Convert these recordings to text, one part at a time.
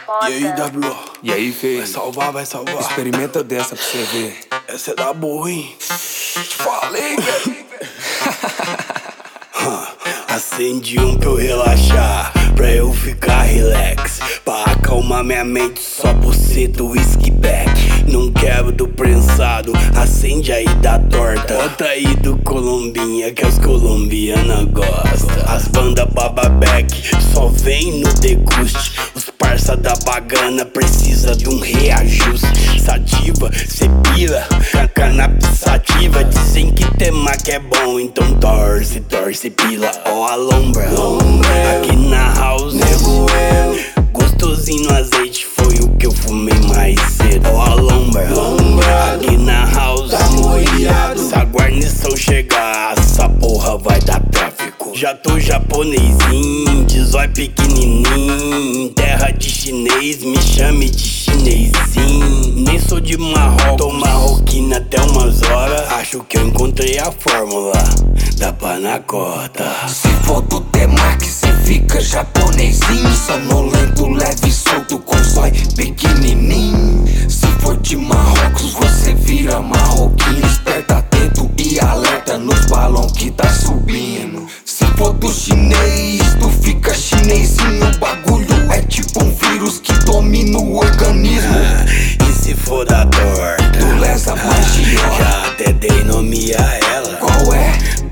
foda. E aí, W? E aí, feio? Vai salvar, vai salvar. Experimenta dessa pra você ver. Essa é da boa, hein? Te falei, velho. Acende um pra eu relaxar, pra eu ficar relax, pra acalmar minha mente, só buceta, whisky back. Não quero do prensado, acende aí da torta. Bota aí do Colombinha, que as colombianas gostam. As bandas bababack só vem no deguste. Os parça da bagana precisa de um reajuste. Sativa, cê pira, cannabis sativa. Dizem que tema que é bom, então torce, torce pila. Ó a lombra, aqui na house, nego eu. Gostosinho no azeite foi o que eu fumei mais cedo. Ó a lombra, aqui na house, tá molhado. Se a guarnição chegar, essa porra vai dar tráfico. Já tô japonesinho, de zóio pequenininho. Terra de chinês, me chame de chinesinho. Nem sou de Marrocos, tô marroquina até umas horas. Acho que eu encontrei a fórmula da panacota. Se for do temaki, cê fica japonesinho. Sonolento, leve e solto com zóio pequenininho. Se for de Marrocos, você vira marroquino. Esperta, atento e alerta nos balão que tá subindo. Se for do chinês, tu fica chinesinho. O bagulho é tipo um vírus que domina o organismo. E se for da torta, Tu lesa magia. já até dei nome a ela. Qual é?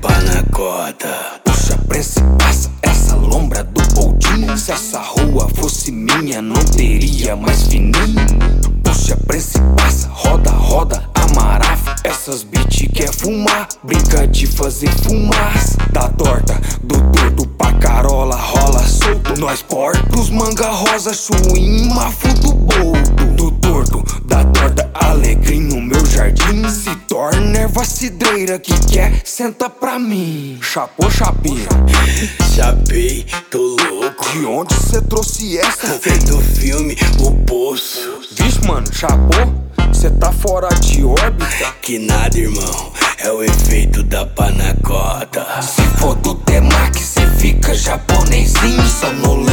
Panacota. Puxa, pressa e passa essa lombra do Boldinho. Se essa rua fosse minha, não teria mais fininho. Puxa, pressa e passa, roda, roda, amarafa. Essas beat quer fumar, brinca de fazer fumaça. Da torta, do torto pra carola, rola solto. Nós portos, manga rosa, chuim, mafo do boldo. Do torto, da torta, alegria no meu jardim. Se torna erva cidreira que quer, senta pra mim. Chapô, chapinha, Chapei, tô louco. de onde cê trouxe essa? Do filme O Poço. Vixe, mano, chapô, cê tá fora de órbita. Que nada, irmão, é o efeito da panacota. Se for do temaki, cê fica japonesinho. Sonolento,